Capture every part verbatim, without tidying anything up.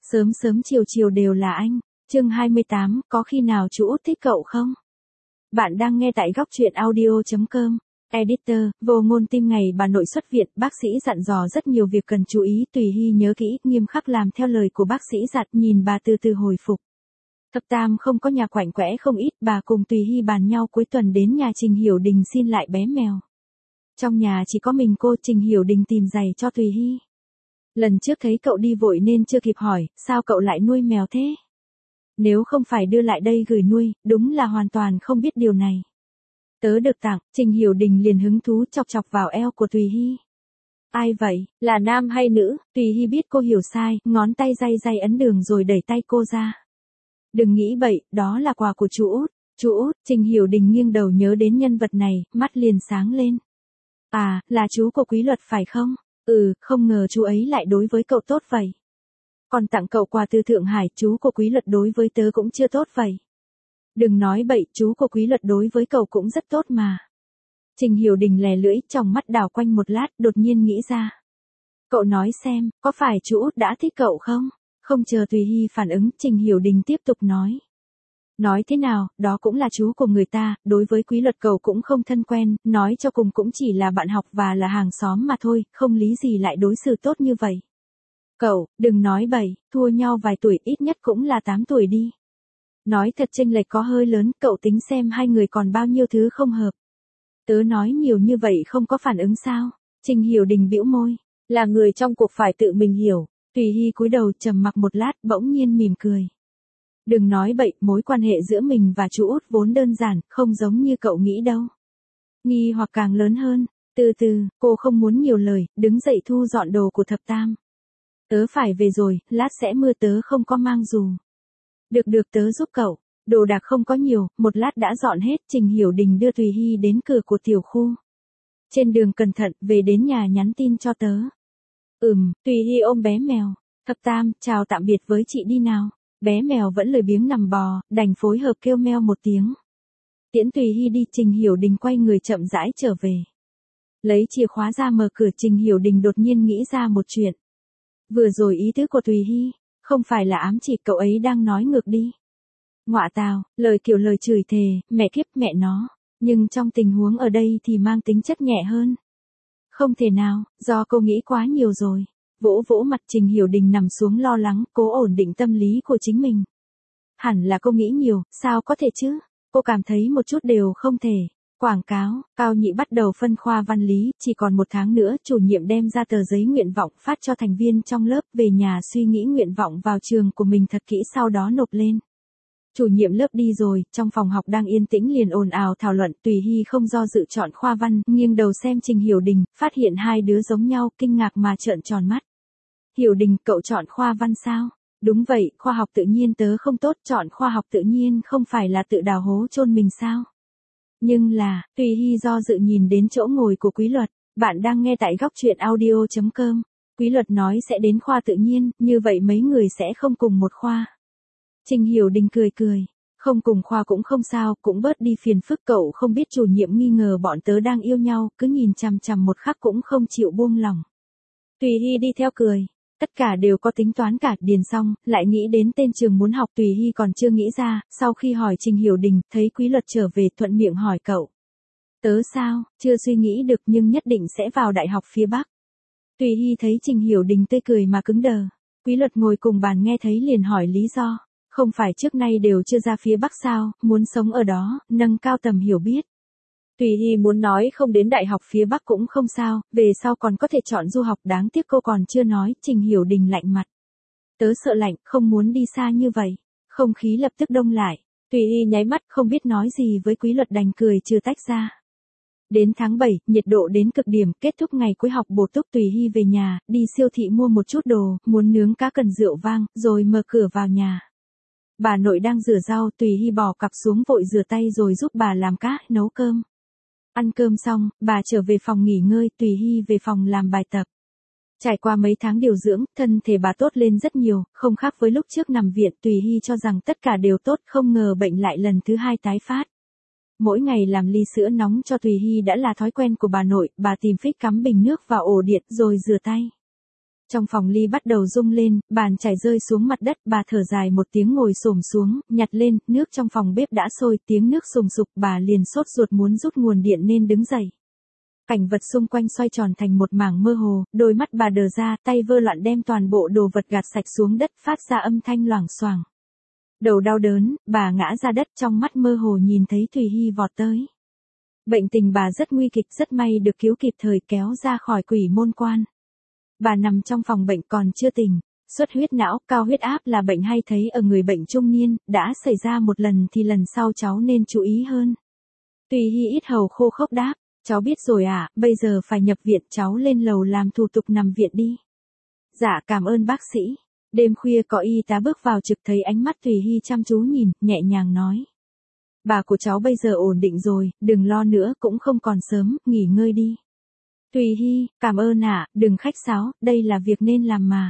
Sớm sớm chiều chiều đều là anh. Chương hai mươi tám, có khi nào chú Út thích cậu không? Bạn đang nghe tại góc truyện audio chấm com. Editor, vô ngôn tim ngày bà nội xuất viện, bác sĩ dặn dò rất nhiều việc cần chú ý, Tùy Hy nhớ kỹ, nghiêm khắc làm theo lời của bác sĩ dặn, nhìn bà từ từ hồi phục. Thập Tam không có nhà quạnh quẽ không ít, bà cùng Tùy Hy bàn nhau cuối tuần đến nhà Trình Hiểu Đình xin lại bé mèo. Trong nhà chỉ có mình cô, Trình Hiểu Đình tìm giày cho Tùy Hy. Lần trước thấy cậu đi vội nên chưa kịp hỏi, sao cậu lại nuôi mèo thế? Nếu không phải đưa lại đây gửi nuôi, đúng là hoàn toàn không biết điều này. Tớ được tặng, Trình Hiểu Đình liền hứng thú chọc chọc vào eo của Tùy Hy. Ai vậy, là nam hay nữ? Tùy Hy biết cô hiểu sai, ngón tay day day ấn đường rồi đẩy tay cô ra. Đừng nghĩ bậy, đó là quà của chú Út. Chú Út, Trình Hiểu Đình nghiêng đầu nhớ đến nhân vật này, mắt liền sáng lên. À, là chú của Quý Luật phải không? Ừ, không ngờ chú ấy lại đối với cậu tốt vậy. Còn tặng cậu quà từ Thượng Hải, chú của Quý Luật đối với tớ cũng chưa tốt vậy. Đừng nói bậy, chú của Quý Luật đối với cậu cũng rất tốt mà. Trình Hiểu Đình lè lưỡi, trong mắt đảo quanh một lát, đột nhiên nghĩ ra. Cậu nói xem, có phải chú Út đã thích cậu không? Không chờ Tùy Hy phản ứng, Trình Hiểu Đình tiếp tục nói. Nói thế nào, đó cũng là chú của người ta, đối với Quý Luật cậu cũng không thân quen, nói cho cùng cũng chỉ là bạn học và là hàng xóm mà thôi, không lý gì lại đối xử tốt như vậy. Cậu, đừng nói bậy, thua nhau vài tuổi, ít nhất cũng là tám tuổi đi. Nói thật chênh lệch có hơi lớn, cậu tính xem hai người còn bao nhiêu thứ không hợp. Tớ nói nhiều như vậy không có phản ứng sao? Trình Hiểu Đình bĩu môi, là người trong cuộc phải tự mình hiểu. Tùy Hy cúi đầu trầm mặc một lát, bỗng nhiên mỉm cười. Đừng nói bậy, mối quan hệ giữa mình và chú Út vốn đơn giản, không giống như cậu nghĩ đâu. Nghi hoặc càng lớn hơn. Từ từ, cô không muốn nhiều lời, đứng dậy thu dọn đồ của Thập Tam. Tớ phải về rồi, lát sẽ mưa, tớ không có mang dù. Được được, tớ giúp cậu. Đồ đạc không có nhiều, một lát đã dọn hết. Trình Hiểu Đình đưa Tùy Hy đến cửa của tiểu khu. Trên đường cẩn thận, về đến nhà nhắn tin cho tớ. Ừm, Tùy Hy ôm bé mèo. Thập Tam, chào tạm biệt với chị đi nào. Bé mèo vẫn lười biếng nằm bò, đành phối hợp kêu meo một tiếng. Tiễn Tùy Hy đi, Trình Hiểu Đình quay người chậm rãi trở về. Lấy chìa khóa ra mở cửa, Trình Hiểu Đình đột nhiên nghĩ ra một chuyện. Vừa rồi ý tứ của Tùy Hy, không phải là ám chỉ cậu ấy đang nói ngược đi. Ngọa tào, lời kiểu lời chửi thề, mẹ kiếp mẹ nó, nhưng trong tình huống ở đây thì mang tính chất nhẹ hơn. Không thể nào, do cô nghĩ quá nhiều rồi. Vỗ vỗ mặt, Trình Hiểu Đình nằm xuống lo lắng, cố ổn định tâm lý của chính mình. Hẳn là cô nghĩ nhiều, sao có thể chứ? Cô cảm thấy một chút đều không thể. Quảng cáo, Cao Nhị bắt đầu phân khoa văn lý, chỉ còn một tháng nữa, chủ nhiệm đem ra tờ giấy nguyện vọng phát cho thành viên trong lớp, về nhà suy nghĩ nguyện vọng vào trường của mình thật kỹ sau đó nộp lên. Chủ nhiệm lớp đi rồi, trong phòng học đang yên tĩnh liền ồn ào thảo luận, Tùy Hy không do dự chọn khoa văn, nghiêng đầu xem Trình Hiểu Đình, phát hiện hai đứa giống nhau, kinh ngạc mà trợn tròn mắt. Hiểu Đình, cậu chọn khoa văn sao? Đúng vậy, khoa học tự nhiên tớ không tốt, chọn khoa học tự nhiên không phải là tự đào hố chôn mình sao? Nhưng là, Tùy Hy do dự nhìn đến chỗ ngồi của Quý Luật, bạn đang nghe tại góc truyện audio chấm com. Quý Luật nói sẽ đến khoa tự nhiên, như vậy mấy người sẽ không cùng một khoa. Trình Hiểu Đình cười cười, không cùng khoa cũng không sao, cũng bớt đi phiền phức, cậu không biết chủ nhiệm nghi ngờ bọn tớ đang yêu nhau, cứ nhìn chằm chằm một khắc cũng không chịu buông lỏng. Tùy Hy đi theo cười, tất cả đều có tính toán cả, điền xong, lại nghĩ đến tên trường muốn học, Tùy Hy còn chưa nghĩ ra, sau khi hỏi Trình Hiểu Đình, thấy Quý Luật trở về, thuận miệng hỏi cậu. Tớ sao, chưa suy nghĩ được nhưng nhất định sẽ vào đại học phía Bắc. Tùy Hy thấy Trình Hiểu Đình tươi cười mà cứng đờ. Quý Luật ngồi cùng bàn nghe thấy liền hỏi lý do. Không phải trước nay đều chưa ra phía Bắc sao, muốn sống ở đó, nâng cao tầm hiểu biết. Tùy Hy muốn nói không đến đại học phía Bắc cũng không sao, về sau còn có thể chọn du học, đáng tiếc cô còn chưa nói, Trình Hiểu Đình lạnh mặt. Tớ sợ lạnh, không muốn đi xa như vậy. Không khí lập tức đông lại, Tùy Hy nháy mắt không biết nói gì với Quý Luật, đành cười trừ tách ra. Đến tháng bảy, nhiệt độ đến cực điểm, kết thúc ngày cuối học bổ túc, Tùy Hy về nhà, đi siêu thị mua một chút đồ, muốn nướng cá cần rượu vang, rồi mở cửa vào nhà. Bà nội đang rửa rau, Tùy Hy bỏ cặp xuống vội rửa tay rồi giúp bà làm cá, nấu cơm. Ăn cơm xong, bà trở về phòng nghỉ ngơi, Tùy Hy về phòng làm bài tập. Trải qua mấy tháng điều dưỡng, thân thể bà tốt lên rất nhiều, không khác với lúc trước nằm viện, Tùy Hy cho rằng tất cả đều tốt, không ngờ bệnh lại lần thứ hai tái phát. Mỗi ngày làm ly sữa nóng cho Tùy Hy đã là thói quen của bà nội, bà tìm phích cắm bình nước vào ổ điện rồi rửa tay. Trong phòng ly bắt đầu rung lên, bàn chải rơi xuống mặt đất, bà thở dài một tiếng ngồi xổm xuống, nhặt lên, nước trong phòng bếp đã sôi, tiếng nước sùng sục, bà liền sốt ruột muốn rút nguồn điện nên đứng dậy. Cảnh vật xung quanh xoay tròn thành một mảng mơ hồ, đôi mắt bà đờ ra, tay vơ loạn đem toàn bộ đồ vật gạt sạch xuống đất, phát ra âm thanh loảng xoảng. Đầu đau đớn, bà ngã ra đất, trong mắt mơ hồ nhìn thấy Thùy Hy vọt tới. Bệnh tình bà rất nguy kịch, rất may được cứu kịp thời kéo ra khỏi quỷ môn quan. Bà nằm trong phòng bệnh còn chưa tỉnh. Xuất huyết não, cao huyết áp là bệnh hay thấy ở người bệnh trung niên, đã xảy ra một lần thì lần sau cháu nên chú ý hơn. Thùy Hy ít hầu khô khốc đáp, cháu biết rồi ạ, à, bây giờ phải nhập viện, cháu lên lầu làm thủ tục nằm viện đi. Dạ cảm ơn bác sĩ. Đêm khuya có y tá bước vào trực thấy ánh mắt Thùy Hy chăm chú nhìn, nhẹ nhàng nói. Bà của cháu bây giờ ổn định rồi, đừng lo nữa, cũng không còn sớm, nghỉ ngơi đi. Thùy Hy, cảm ơn ạ, à, đừng khách sáo, đây là việc nên làm mà.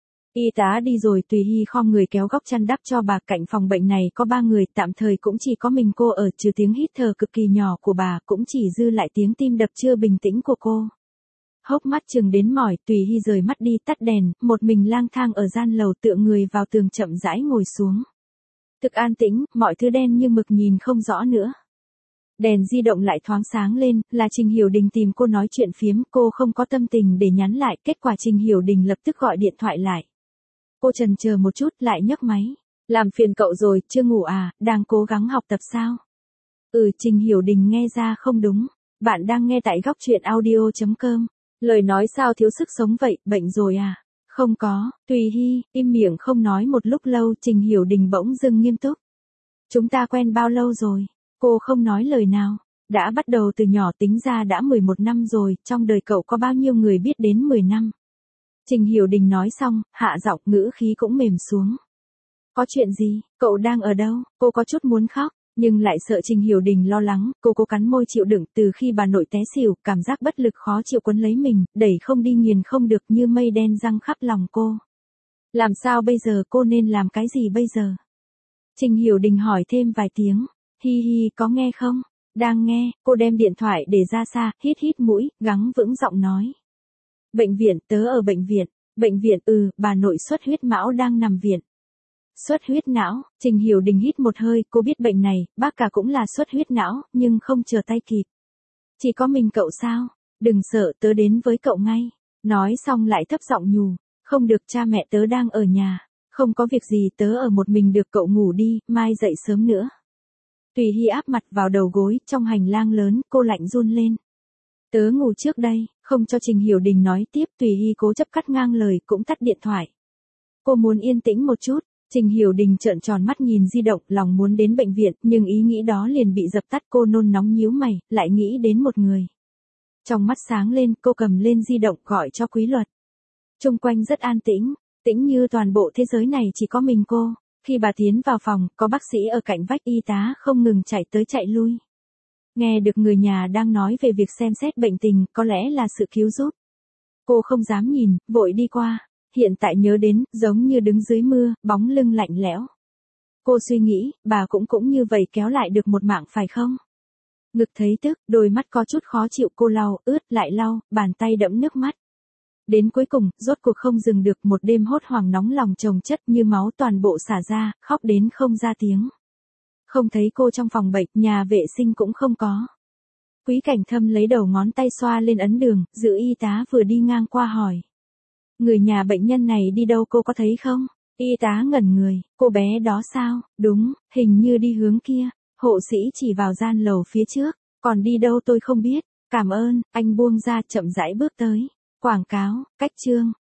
Y tá đi rồi, Thùy Hy khom người kéo góc chăn đắp cho bà. Cạnh phòng bệnh này có ba người, tạm thời cũng chỉ có mình cô ở, trừ tiếng hít thở cực kỳ nhỏ của bà, cũng chỉ dư lại tiếng tim đập chưa bình tĩnh của cô. Hốc mắt chừng đến mỏi, Thùy Hy rời mắt đi tắt đèn, một mình lang thang ở gian lầu, tựa người vào tường chậm rãi ngồi xuống. Thực an tĩnh, mọi thứ đen như mực nhìn không rõ nữa. Đèn di động lại thoáng sáng lên, là Trình Hiểu Đình tìm cô nói chuyện phiếm, cô không có tâm tình để nhắn lại, kết quả Trình Hiểu Đình lập tức gọi điện thoại lại. Cô chần chờ một chút lại nhấc máy. Làm phiền cậu rồi, chưa ngủ à, đang cố gắng học tập sao? Ừ, Trình Hiểu Đình nghe ra không đúng. Bạn đang nghe tại góc truyện audio chấm com. Lời nói sao thiếu sức sống vậy, bệnh rồi à? Không có, Thùy Hy, im miệng không nói một lúc lâu, Trình Hiểu Đình bỗng dưng nghiêm túc. Chúng ta quen bao lâu rồi? Cô không nói lời nào. Đã bắt đầu từ nhỏ tính ra đã mười một năm rồi, trong đời cậu có bao nhiêu người biết đến mười năm? Trình Hiểu Đình nói xong, hạ giọng, ngữ khí cũng mềm xuống. Có chuyện gì, cậu đang ở đâu? Cô có chút muốn khóc, nhưng lại sợ Trình Hiểu Đình lo lắng, cô cố cắn môi chịu đựng. Từ khi bà nội té xỉu, cảm giác bất lực khó chịu quấn lấy mình, đẩy không đi nghiền không được, như mây đen giăng khắp lòng cô. Làm sao bây giờ, cô nên làm cái gì bây giờ? Trình Hiểu Đình hỏi thêm vài tiếng. Hi hi, có nghe không? Đang nghe, cô đem điện thoại để ra xa, hít hít mũi, gắng vững giọng nói. Bệnh viện, tớ ở bệnh viện. Bệnh viện, ừ, bà nội xuất huyết não đang nằm viện. Xuất huyết não, Trình Hiểu Đình hít một hơi, cô biết bệnh này, bác cả cũng là xuất huyết não, nhưng không chờ tay kịp. Chỉ có mình cậu sao? Đừng sợ, tớ đến với cậu ngay. Nói xong lại thấp giọng nhủ, không được, cha mẹ tớ đang ở nhà. Không có việc gì, tớ ở một mình được, cậu ngủ đi, mai dậy sớm nữa. Thùy Hy áp mặt vào đầu gối, trong hành lang lớn, cô lạnh run lên. Tớ ngủ trước đây, không cho Trình Hiểu Đình nói tiếp, Thùy Hy cố chấp cắt ngang lời, cũng tắt điện thoại. Cô muốn yên tĩnh một chút. Trình Hiểu Đình trợn tròn mắt nhìn di động, lòng muốn đến bệnh viện, nhưng ý nghĩ đó liền bị dập tắt, cô nôn nóng nhíu mày, lại nghĩ đến một người. Trong mắt sáng lên, cô cầm lên di động gọi cho Quý Luật. Chung quanh rất an tĩnh, tĩnh như toàn bộ thế giới này chỉ có mình cô. Khi bà tiến vào phòng, có bác sĩ ở cạnh vách, y tá không ngừng chạy tới chạy lui. Nghe được người nhà đang nói về việc xem xét bệnh tình, có lẽ là sự cứu giúp. Cô không dám nhìn, vội đi qua. Hiện tại nhớ đến, giống như đứng dưới mưa, bóng lưng lạnh lẽo. Cô suy nghĩ, bà cũng cũng như vậy kéo lại được một mạng phải không? Ngực thấy tức, đôi mắt có chút khó chịu, cô lau, ướt, lại lau, bàn tay đẫm nước mắt. Đến cuối cùng, rốt cuộc không dừng được, một đêm hốt hoảng nóng lòng chồng chất như máu toàn bộ xả ra, khóc đến không ra tiếng. Không thấy cô trong phòng bệnh, nhà vệ sinh cũng không có. Quý Cảnh Thâm lấy đầu ngón tay xoa lên ấn đường, dự y tá vừa đi ngang qua hỏi. Người nhà bệnh nhân này đi đâu, cô có thấy không? Y tá ngẩn người, cô bé đó sao? Đúng, hình như đi hướng kia. Hộ sĩ chỉ vào gian lầu phía trước, còn đi đâu tôi không biết. Cảm ơn, anh buông ra chậm rãi bước tới. Quảng cáo, cách chương.